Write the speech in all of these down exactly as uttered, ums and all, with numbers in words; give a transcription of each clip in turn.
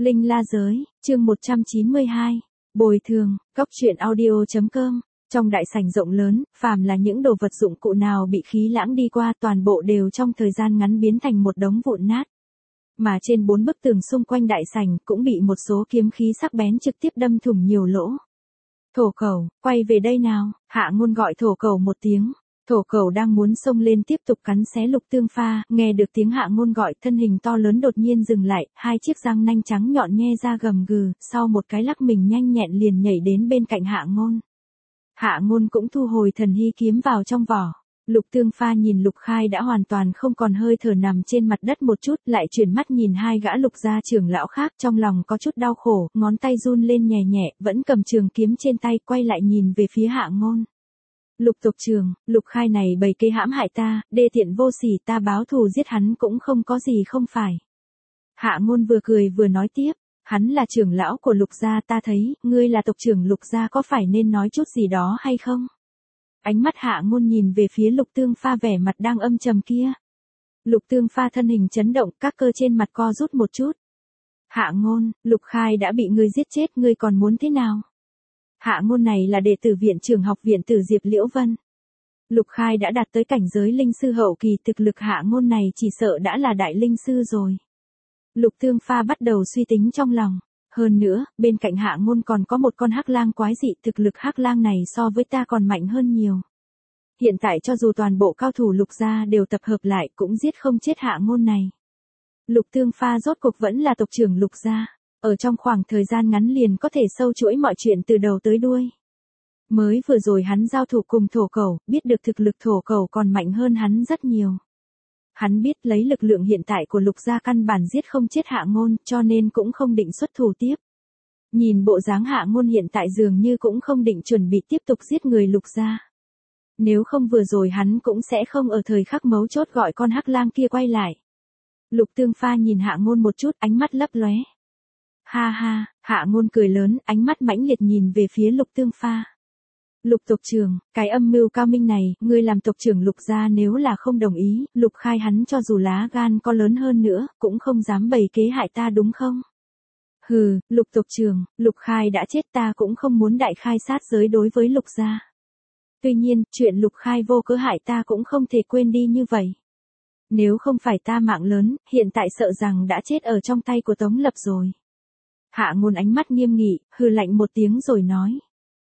Linh La Giới, chương một trăm chín mươi hai. Bồi thường, Cóc truyện audio chấm com. Trong đại sảnh rộng lớn, phàm là những đồ vật dụng cụ nào bị khí lãng đi qua toàn bộ đều trong thời gian ngắn biến thành một đống vụn nát. Mà trên bốn bức tường xung quanh đại sảnh cũng bị một số kiếm khí sắc bén trực tiếp đâm thủng nhiều lỗ. Thổ Cẩu, quay về đây nào, Hạ Ngôn gọi Thổ Cẩu một tiếng. Thổ Cẩu đang muốn xông lên tiếp tục cắn xé Lục Tương Pha, nghe được tiếng Hạ Ngôn gọi, thân hình to lớn đột nhiên dừng lại, hai chiếc răng nanh trắng nhọn nhe ra gầm gừ, sau một cái lắc mình nhanh nhẹn liền nhảy đến bên cạnh Hạ Ngôn. Hạ Ngôn cũng thu hồi thần hy kiếm vào trong vỏ. Lục Tương Pha nhìn Lục Khai đã hoàn toàn không còn hơi thở nằm trên mặt đất một chút, lại chuyển mắt nhìn hai gã Lục gia trưởng lão khác, trong lòng có chút đau khổ, ngón tay run lên nhẹ nhẹ, vẫn cầm trường kiếm trên tay, quay lại nhìn về phía Hạ Ngôn. Lục tộc trưởng, Lục Khai này bày kế hãm hại ta, đê tiện vô sỉ, ta báo thù giết hắn cũng không có gì không phải. Hạ Ngôn vừa cười vừa nói tiếp, hắn là trưởng lão của Lục gia, ta thấy, ngươi là tộc trưởng Lục gia có phải nên nói chút gì đó hay không? Ánh mắt Hạ Ngôn nhìn về phía Lục Tương Pha vẻ mặt đang âm trầm kia. Lục Tương Pha thân hình chấn động, các cơ trên mặt co rút một chút. Hạ Ngôn, Lục Khai đã bị ngươi giết chết, ngươi còn muốn thế nào? Hạ Ngôn này là đệ tử viện trưởng học viện Tử Diệp Liễu Vân. Lục Khai đã đạt tới cảnh giới linh sư hậu kỳ, thực lực Hạ Ngôn này chỉ sợ đã là đại linh sư rồi. Lục Tương Pha bắt đầu suy tính trong lòng. Hơn nữa, bên cạnh Hạ Ngôn còn có một con hắc lang quái dị, thực lực hắc lang này so với ta còn mạnh hơn nhiều. Hiện tại cho dù toàn bộ cao thủ Lục gia đều tập hợp lại cũng giết không chết Hạ Ngôn này. Lục Tương Pha rốt cuộc vẫn là tộc trưởng Lục gia, ở trong khoảng thời gian ngắn liền có thể sâu chuỗi mọi chuyện từ đầu tới đuôi. Mới vừa rồi hắn giao thủ cùng Thổ Cẩu, biết được thực lực Thổ Cẩu còn mạnh hơn hắn rất nhiều. Hắn biết lấy lực lượng hiện tại của Lục gia căn bản giết không chết Hạ Ngôn, cho nên cũng không định xuất thủ tiếp. Nhìn bộ dáng Hạ Ngôn hiện tại dường như cũng không định chuẩn bị tiếp tục giết người Lục gia. Nếu không vừa rồi hắn cũng sẽ không ở thời khắc mấu chốt gọi con hắc lang kia quay lại. Lục Tương Pha nhìn Hạ Ngôn một chút, ánh mắt lấp lóe. Ha ha, Hạ Ngôn cười lớn, ánh mắt mãnh liệt nhìn về phía Lục Tương Pha. Lục tộc trưởng, cái âm mưu cao minh này, ngươi làm tộc trưởng Lục gia nếu là không đồng ý, Lục Khai hắn cho dù lá gan có lớn hơn nữa, cũng không dám bày kế hại ta đúng không? Hừ, Lục tộc trưởng, Lục Khai đã chết, ta cũng không muốn đại khai sát giới đối với Lục gia. Tuy nhiên, chuyện Lục Khai vô cớ hại ta cũng không thể quên đi như vậy. Nếu không phải ta mạng lớn, hiện tại sợ rằng đã chết ở trong tay của Tống Lập rồi. Hạ Ngôn ánh mắt nghiêm nghị, hừ lạnh một tiếng rồi nói.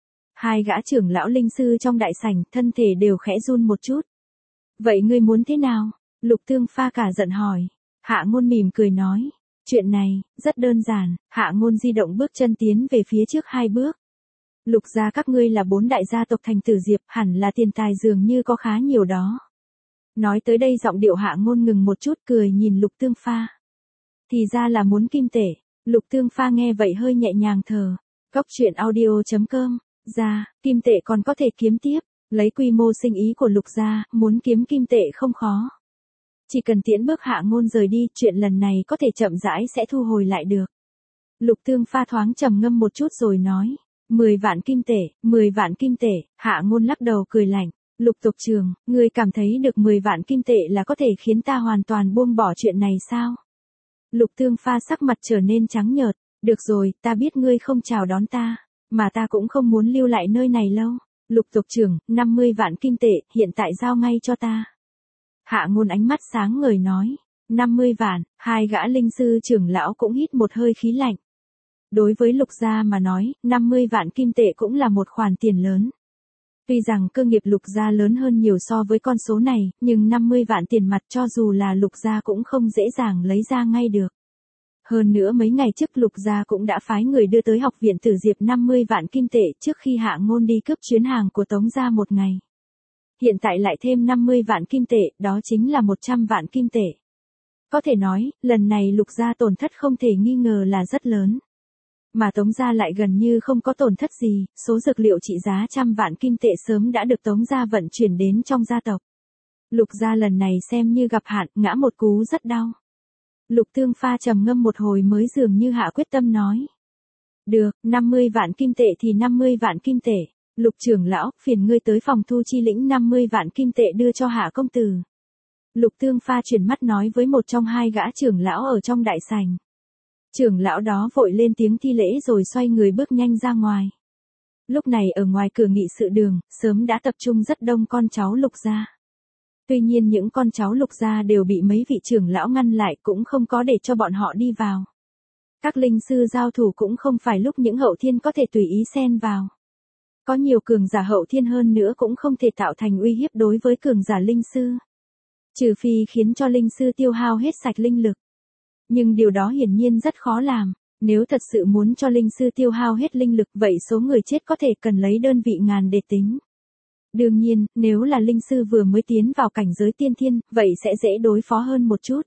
Hai gã trưởng lão linh sư trong đại sảnh, thân thể đều khẽ run một chút. Vậy ngươi muốn thế nào? Lục Tương Pha cả giận hỏi. Hạ Ngôn mỉm cười nói. Chuyện này, rất đơn giản. Hạ Ngôn di động bước chân tiến về phía trước hai bước. Lục gia các ngươi là bốn đại gia tộc thành Tử Diệp, hẳn là tiền tài dường như có khá nhiều đó. Nói tới đây giọng điệu Hạ Ngôn ngừng một chút, cười nhìn Lục Tương Pha. Thì ra là muốn kim tệ. Lục Tương Pha nghe vậy hơi nhẹ nhàng thở. Cóc truyện audio chấm com. Ra, kim tệ còn có thể kiếm tiếp, lấy quy mô sinh ý của Lục gia, muốn kiếm kim tệ không khó. Chỉ cần tiễn bước Hạ Ngôn rời đi, chuyện lần này có thể chậm rãi sẽ thu hồi lại được. Lục Tương Pha thoáng trầm ngâm một chút rồi nói, mười vạn kim tệ, mười vạn kim tệ, Hạ Ngôn lắc đầu cười lạnh, Lục tộc trưởng, ngươi cảm thấy được mười vạn kim tệ là có thể khiến ta hoàn toàn buông bỏ chuyện này sao? Lục Tương Pha sắc mặt trở nên trắng nhợt, được rồi, ta biết ngươi không chào đón ta. Mà ta cũng không muốn lưu lại nơi này lâu. Lục tộc trưởng, năm mươi vạn kim tệ, hiện tại giao ngay cho ta. Hạ Ngôn ánh mắt sáng ngời nói. năm mươi vạn, hai gã linh sư trưởng lão cũng hít một hơi khí lạnh. Đối với Lục gia mà nói, năm mươi vạn kim tệ cũng là một khoản tiền lớn. Tuy rằng cơ nghiệp Lục gia lớn hơn nhiều so với con số này, nhưng năm mươi vạn tiền mặt cho dù là Lục gia cũng không dễ dàng lấy ra ngay được. Hơn nữa mấy ngày trước Lục gia cũng đã phái người đưa tới học viện Tử Diệp năm mươi vạn kim tệ trước khi Hạ Ngôn đi cướp chuyến hàng của Tống gia một ngày. Hiện tại lại thêm năm mươi vạn kim tệ, đó chính là một trăm vạn kim tệ. Có thể nói, lần này Lục gia tổn thất không thể nghi ngờ là rất lớn. Mà Tống gia lại gần như không có tổn thất gì, số dược liệu trị giá trăm vạn kim tệ sớm đã được Tống gia vận chuyển đến trong gia tộc. Lục gia lần này xem như gặp hạn, ngã một cú rất đau. Lục Tương Pha trầm ngâm một hồi mới dường như hạ quyết tâm nói. Được, năm mươi vạn kim tệ thì năm mươi vạn kim tệ. Lục trưởng lão, phiền ngươi tới phòng thu chi lĩnh năm mươi vạn kim tệ đưa cho Hạ công tử. Lục Tương Pha chuyển mắt nói với một trong hai gã trưởng lão ở trong đại sảnh. Trưởng lão đó vội lên tiếng thi lễ rồi xoay người bước nhanh ra ngoài. Lúc này ở ngoài cửa nghị sự đường, sớm đã tập trung rất đông con cháu Lục gia. Tuy nhiên những con cháu Lục gia đều bị mấy vị trưởng lão ngăn lại, cũng không có để cho bọn họ đi vào. Các linh sư giao thủ cũng không phải lúc những hậu thiên có thể tùy ý xen vào. Có nhiều cường giả hậu thiên hơn nữa cũng không thể tạo thành uy hiếp đối với cường giả linh sư. Trừ phi khiến cho linh sư tiêu hao hết sạch linh lực. Nhưng điều đó hiển nhiên rất khó làm. Nếu thật sự muốn cho linh sư tiêu hao hết linh lực, vậy số người chết có thể cần lấy đơn vị ngàn để tính. Đương nhiên, nếu là linh sư vừa mới tiến vào cảnh giới tiên thiên, vậy sẽ dễ đối phó hơn một chút.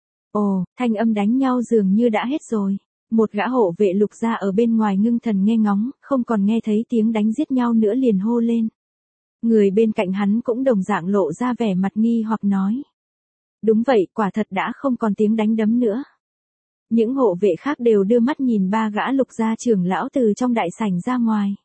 Ồ, thanh âm đánh nhau dường như đã hết rồi. Một gã hộ vệ Lục gia ở bên ngoài ngưng thần nghe ngóng, không còn nghe thấy tiếng đánh giết nhau nữa liền hô lên. Người bên cạnh hắn cũng đồng dạng lộ ra vẻ mặt nghi hoặc nói. Đúng vậy, quả thật đã không còn tiếng đánh đấm nữa. Những hộ vệ khác đều đưa mắt nhìn ba gã Lục gia trưởng lão từ trong đại sảnh ra ngoài.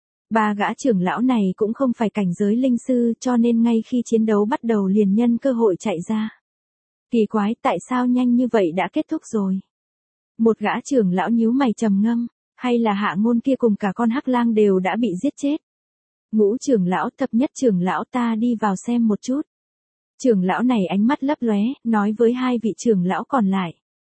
Ba gã trưởng lão này cũng không phải cảnh giới linh sư, cho nên ngay khi chiến đấu bắt đầu liền nhân cơ hội chạy ra. Kỳ quái, tại sao nhanh như vậy đã kết thúc rồi? Một gã trưởng lão nhíu mày trầm ngâm, hay là Hạ Ngôn kia cùng cả con hắc lang đều đã bị giết chết? Ngũ trưởng lão, thập nhất trưởng lão, ta đi vào xem một chút. Trưởng lão này ánh mắt lấp lóe, nói với hai vị trưởng lão còn lại.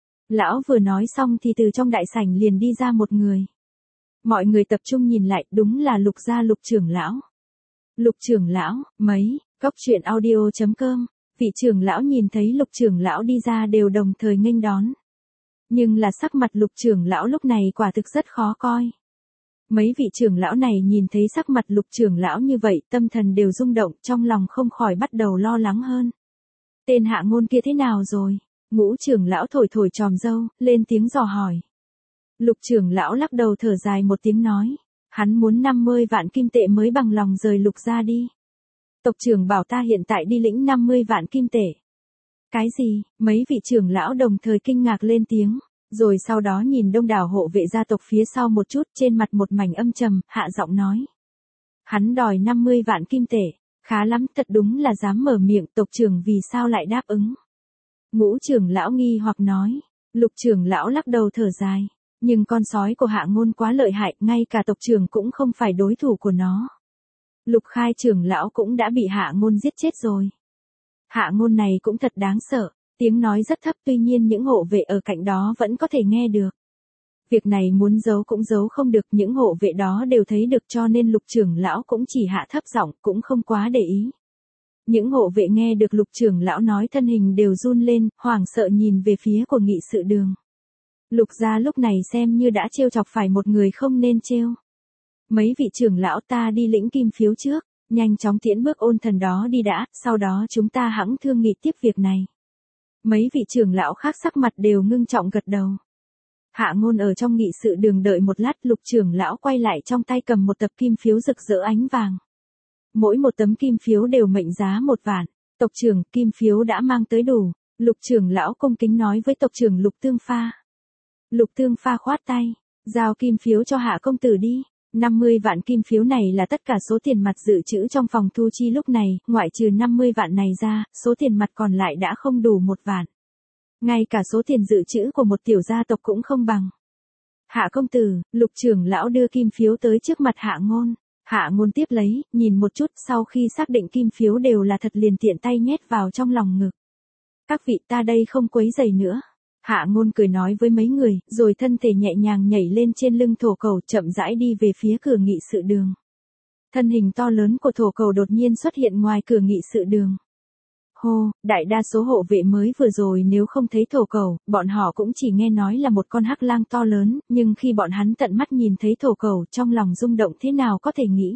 Lão vừa nói xong thì từ trong đại sảnh liền đi ra một người. Mọi người tập trung nhìn lại, đúng là Lục gia Lục trưởng lão. Lục trưởng lão, mấy, góc truyện audio chấm com. Vị trưởng lão nhìn thấy Lục trưởng lão đi ra đều đồng thời nghênh đón. Nhưng là sắc mặt Lục trưởng lão lúc này quả thực rất khó coi. Mấy vị trưởng lão này nhìn thấy sắc mặt Lục trưởng lão như vậy, tâm thần đều rung động, trong lòng không khỏi bắt đầu lo lắng hơn. Tên Hạ Ngôn kia thế nào rồi? Ngũ trưởng lão thổi thổi tròm râu, lên tiếng dò hỏi. Lục trưởng lão lắc đầu thở dài một tiếng nói, hắn muốn năm mươi vạn kim tệ mới bằng lòng rời Lục gia đi. Tộc trưởng bảo ta hiện tại đi lĩnh năm mươi vạn kim tệ. Cái gì? Mấy vị trưởng lão đồng thời kinh ngạc lên tiếng, rồi sau đó nhìn đông đảo hộ vệ gia tộc phía sau một chút, trên mặt một mảnh âm trầm, hạ giọng nói. Hắn đòi năm mươi vạn kim tệ, khá lắm, thật đúng là dám mở miệng, tộc trưởng vì sao lại đáp ứng? Ngũ trưởng lão nghi hoặc nói, Lục trưởng lão lắc đầu thở dài, nhưng con sói của Hạ Ngôn quá lợi hại, ngay cả tộc trưởng cũng không phải đối thủ của nó. Lục khai trưởng lão cũng đã bị Hạ Ngôn giết chết rồi. Hạ Ngôn này cũng thật đáng sợ, tiếng nói rất thấp, tuy nhiên những hộ vệ ở cạnh đó vẫn có thể nghe được. Việc này muốn giấu cũng giấu không được, những hộ vệ đó đều thấy được, cho nên Lục trưởng lão cũng chỉ hạ thấp giọng, cũng không quá để ý. Những hộ vệ nghe được Lục trưởng lão nói thân hình đều run lên, hoảng sợ nhìn về phía của nghị sự đường. Lục gia lúc này xem như đã trêu chọc phải một người không nên trêu. Mấy vị trưởng lão, ta đi lĩnh kim phiếu trước, nhanh chóng tiễn bước ôn thần đó đi đã, sau đó chúng ta hẵng thương nghị tiếp việc này. Mấy vị trưởng lão khác sắc mặt đều ngưng trọng gật đầu. Hạ Ngôn ở trong nghị sự đường đợi một lát, Lục trưởng lão quay lại trong tay cầm một tập kim phiếu rực rỡ ánh vàng. Mỗi một tấm kim phiếu đều mệnh giá một vạn. Tộc trưởng, kim phiếu đã mang tới đủ. Lục trưởng lão cung kính nói với tộc trưởng Lục Tương Pha. Lục Tương Pha khoát tay, giao kim phiếu cho Hạ công tử đi. năm mươi vạn kim phiếu này là tất cả số tiền mặt dự trữ trong phòng thu chi lúc này, ngoại trừ năm mươi vạn này ra, số tiền mặt còn lại đã không đủ một vạn. Ngay cả số tiền dự trữ của một tiểu gia tộc cũng không bằng. Hạ công tử, Lục trưởng lão đưa kim phiếu tới trước mặt Hạ Ngôn. Hạ Ngôn tiếp lấy, nhìn một chút, sau khi xác định kim phiếu đều là thật liền tiện tay nhét vào trong lòng ngực. Các vị, ta đây không quấy rầy nữa. Hạ Ngôn cười nói với mấy người, rồi thân thể nhẹ nhàng nhảy lên trên lưng thổ cầu, chậm rãi đi về phía cửa nghị sự đường. Thân hình to lớn của thổ cầu đột nhiên xuất hiện ngoài cửa nghị sự đường. Hô, đại đa số hộ vệ mới vừa rồi nếu không thấy thổ cầu, bọn họ cũng chỉ nghe nói là một con hắc lang to lớn, nhưng khi bọn hắn tận mắt nhìn thấy thổ cầu, trong lòng rung động thế nào có thể nghĩ.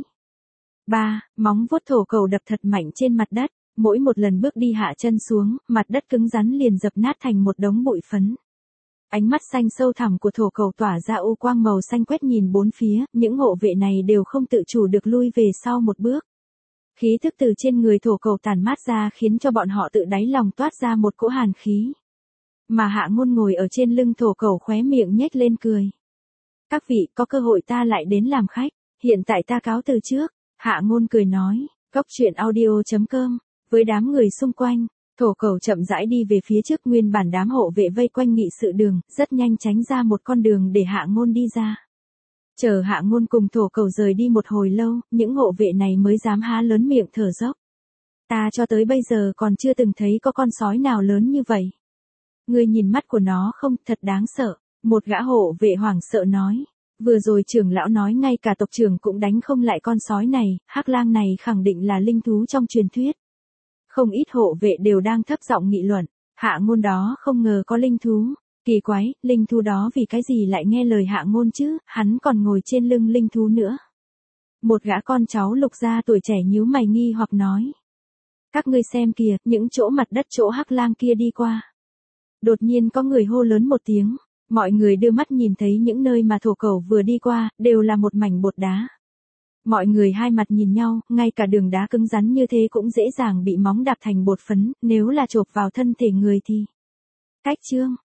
Ba, móng vuốt thổ cầu đập thật mạnh trên mặt đất, mỗi một lần bước đi hạ chân xuống, mặt đất cứng rắn liền dập nát thành một đống bụi phấn. Ánh mắt xanh sâu thẳm của thổ cầu tỏa ra u quang màu xanh quét nhìn bốn phía, những hộ vệ này đều không tự chủ được lui về sau một bước. Khí thức từ trên người thổ cầu tản mát ra khiến cho bọn họ tự đáy lòng toát ra một cỗ hàn khí. Mà Hạ Ngôn ngồi ở trên lưng thổ cầu khóe miệng nhếch lên cười. Các vị, có cơ hội ta lại đến làm khách, hiện tại ta cáo từ trước. Hạ Ngôn cười nói, góc truyện audio chấm com, với đám người xung quanh, Thổ Cẩu chậm rãi đi về phía trước, nguyên bản đám hộ vệ vây quanh nghị sự đường, rất nhanh tránh ra một con đường để Hạ Ngôn đi ra. Chờ Hạ Ngôn cùng Thổ Cẩu rời đi một hồi lâu, những hộ vệ này mới dám há lớn miệng thở dốc. Ta cho tới bây giờ còn chưa từng thấy có con sói nào lớn như vậy. Ngươi nhìn mắt của nó không, thật đáng sợ. Một gã hộ vệ hoảng sợ nói. Vừa rồi trưởng lão nói ngay cả tộc trưởng cũng đánh không lại con sói này, hắc lang này khẳng định là linh thú trong truyền thuyết. Không ít hộ vệ đều đang thấp giọng nghị luận. Hạ Ngôn đó không ngờ có linh thú. Kỳ quái, linh thú đó vì cái gì lại nghe lời Hạ Ngôn chứ, hắn còn ngồi trên lưng linh thú nữa. Một gã con cháu Lục gia tuổi trẻ nhíu mày nghi hoặc nói. Các ngươi xem kìa, những chỗ mặt đất chỗ hắc lang kia đi qua. Đột nhiên có người hô lớn một tiếng, mọi người đưa mắt nhìn thấy những nơi mà Thổ Cẩu vừa đi qua, đều là một mảnh bột đá. Mọi người hai mặt nhìn nhau, ngay cả đường đá cứng rắn như thế cũng dễ dàng bị móng đạp thành bột phấn, nếu là chộp vào thân thể người thì. Cách chương,